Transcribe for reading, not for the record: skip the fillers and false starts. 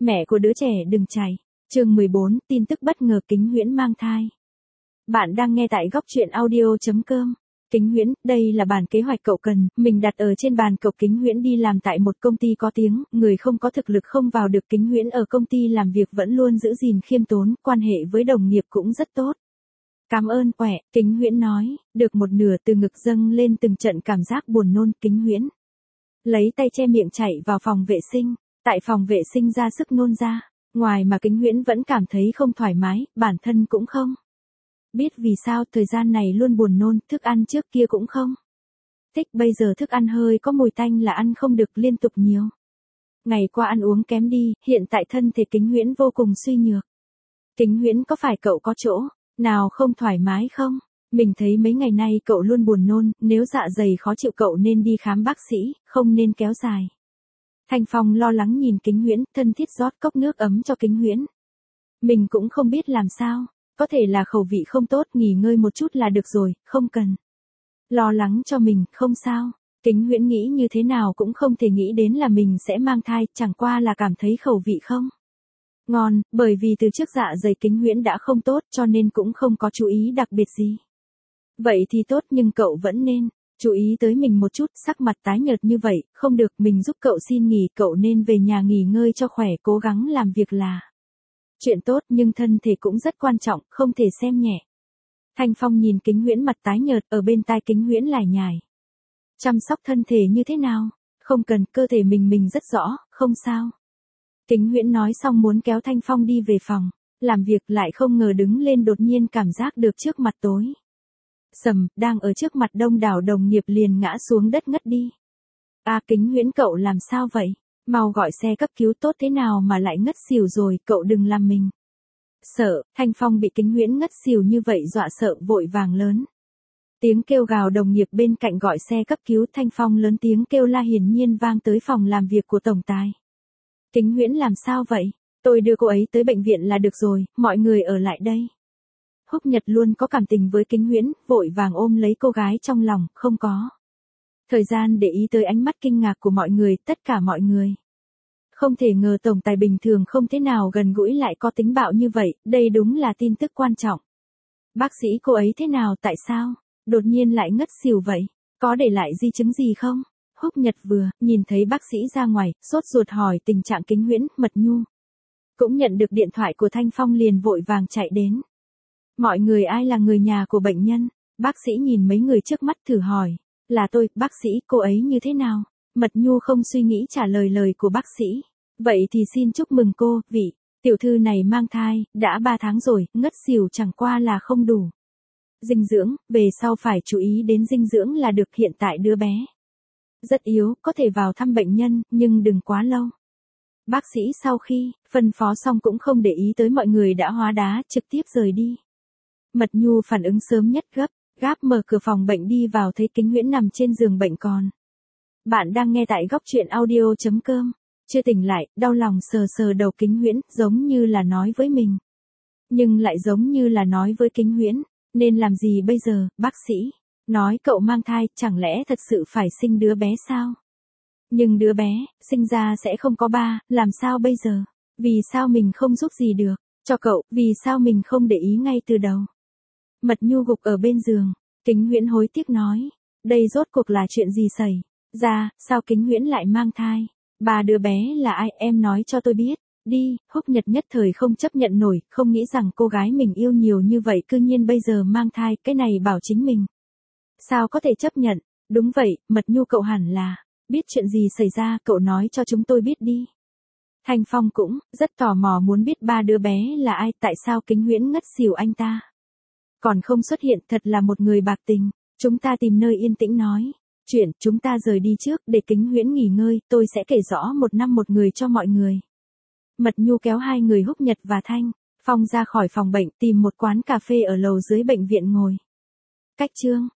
Mẹ của đứa trẻ đừng chạy. Chương 14, tin tức bất ngờ Kính Huyễn mang thai. Bạn đang nghe tại góc truyện audio.com. Kính Huyễn, đây là bản kế hoạch cậu cần, mình đặt ở trên bàn cậu. Kính Huyễn đi làm tại một công ty có tiếng, người không có thực lực không vào được. Kính Huyễn ở công ty làm việc vẫn luôn giữ gìn khiêm tốn, quan hệ với đồng nghiệp cũng rất tốt. Cảm ơn, quẹ, Kính Huyễn nói, được một nửa từ ngực dâng lên từng trận cảm giác buồn nôn. Kính Huyễn lấy tay che miệng chạy vào phòng vệ sinh, tại phòng vệ sinh ra sức nôn ra, ngoài mà Kính Huyễn vẫn cảm thấy không thoải mái, bản thân cũng không biết vì sao thời gian này luôn buồn nôn, thức ăn trước kia cũng không thích, bây giờ thức ăn hơi có mùi tanh là ăn không được, liên tục nhiều ngày qua ăn uống kém đi, hiện tại thân thể Kính Huyễn vô cùng suy nhược. Kính Huyễn, có phải cậu có chỗ nào không thoải mái không? Mình thấy mấy ngày nay cậu luôn buồn nôn, nếu dạ dày khó chịu cậu nên đi khám bác sĩ, không nên kéo dài. Thanh Phong lo lắng nhìn Kính Huyễn, thân thiết rót cốc nước ấm cho Kính Huyễn. Mình cũng không biết làm sao, có thể là khẩu vị không tốt, nghỉ ngơi một chút là được rồi, không cần lo lắng cho mình, không sao. Kính Huyễn nghĩ như thế nào cũng không thể nghĩ đến là mình sẽ mang thai, chẳng qua là cảm thấy khẩu vị không ngon, bởi vì từ trước dạ dày Kính Huyễn đã không tốt cho nên cũng không có chú ý đặc biệt gì. Vậy thì tốt, nhưng cậu vẫn nên chú ý tới mình một chút. Sắc mặt tái nhợt như vậy, không được, mình giúp cậu xin nghỉ, cậu nên về nhà nghỉ ngơi cho khỏe, cố gắng làm việc là chuyện tốt, nhưng thân thể cũng rất quan trọng, không thể xem nhẹ. Thanh Phong nhìn Kính Huyễn mặt tái nhợt, ở bên tai Kính Huyễn lải nhải. Chăm sóc thân thể như thế nào? Không cần, cơ thể mình rất rõ, không sao. Kính Huyễn nói xong muốn kéo Thanh Phong đi về phòng làm việc, lại không ngờ đứng lên đột nhiên cảm giác được trước mặt tối sầm, đang ở trước mặt đông đảo đồng nghiệp liền ngã xuống đất ngất đi. Kính Huyễn, cậu làm sao vậy? Mau gọi xe cấp cứu. Tốt thế nào mà lại ngất xỉu rồi, cậu đừng làm mình sợ. Thanh Phong bị Kính Huyễn ngất xỉu như vậy dọa sợ, vội vàng lớn tiếng kêu gào, đồng nghiệp bên cạnh gọi xe cấp cứu. Thanh Phong lớn tiếng kêu la hiển nhiên vang tới phòng làm việc của tổng tài. Kính Huyễn làm sao vậy? Tôi đưa cô ấy tới bệnh viện là được rồi, mọi người ở lại đây. Húc Nhật luôn có cảm tình với Kính Huyễn, vội vàng ôm lấy cô gái trong lòng, không có thời gian để ý tới ánh mắt kinh ngạc của mọi người. Tất cả mọi người không thể ngờ tổng tài bình thường không thế nào gần gũi lại có tính bạo như vậy, đây đúng là tin tức quan trọng. Bác sĩ, cô ấy thế nào, tại sao đột nhiên lại ngất xỉu vậy? Có để lại di chứng gì không? Húc Nhật vừa nhìn thấy bác sĩ ra ngoài, sốt ruột hỏi tình trạng Kính Huyễn. Mật Nhu cũng nhận được điện thoại của Thanh Phong liền vội vàng chạy đến. Mọi người ai là người nhà của bệnh nhân? Bác sĩ nhìn mấy người trước mắt thử hỏi. Là tôi, bác sĩ, cô ấy như thế nào? Mật Nhu không suy nghĩ trả lời lời của bác sĩ. Vậy thì xin chúc mừng cô, vị tiểu thư này mang thai, đã 3 tháng rồi, ngất xỉu chẳng qua là không đủ dinh dưỡng, về sau phải chú ý đến dinh dưỡng là được. Hiện tại đứa bé rất yếu, có thể vào thăm bệnh nhân, nhưng đừng quá lâu. Bác sĩ sau khi phân phó xong cũng không để ý tới mọi người đã hóa đá, trực tiếp rời đi. Mật Nhu phản ứng sớm nhất, gáp mở cửa phòng bệnh đi vào, thấy Kính Huyễn nằm trên giường bệnh còn. Bạn đang nghe tại góc truyện audio.com. Chưa tỉnh lại, đau lòng sờ sờ đầu Kính Huyễn, giống như là nói với mình, nhưng lại giống như là nói với Kính Huyễn. Nên làm gì bây giờ, bác sĩ? Nói cậu mang thai, chẳng lẽ thật sự phải sinh đứa bé sao? Nhưng đứa bé sinh ra sẽ không có ba, làm sao bây giờ? Vì sao mình không giúp gì được cho cậu, vì sao mình không để ý ngay từ đầu? Mật Nhu gục ở bên giường. Kính Huyễn hối tiếc nói, đây rốt cuộc là chuyện gì xảy ra, sao Kính Huyễn lại mang thai? Ba đứa bé là ai, em nói cho tôi biết đi. Húc Nhật nhất thời không chấp nhận nổi, không nghĩ rằng cô gái mình yêu nhiều như vậy cư nhiên bây giờ mang thai, cái này bảo chính mình sao có thể chấp nhận. Đúng vậy, Mật Nhu, cậu hẳn là biết chuyện gì xảy ra, cậu nói cho chúng tôi biết đi. Thanh Phong cũng rất tò mò muốn biết ba đứa bé là ai, tại sao Kính Huyễn ngất xỉu anh ta còn không xuất hiện, thật là một người bạc tình. Chúng ta tìm nơi yên tĩnh nói chuyện, chúng ta rời đi trước, để Kính Huyễn nghỉ ngơi, tôi sẽ kể rõ một năm một người cho mọi người. Mật Nhu kéo hai người Húc Nhật và Thanh Phong ra khỏi phòng bệnh, tìm một quán cà phê ở lầu dưới bệnh viện ngồi. Cách chương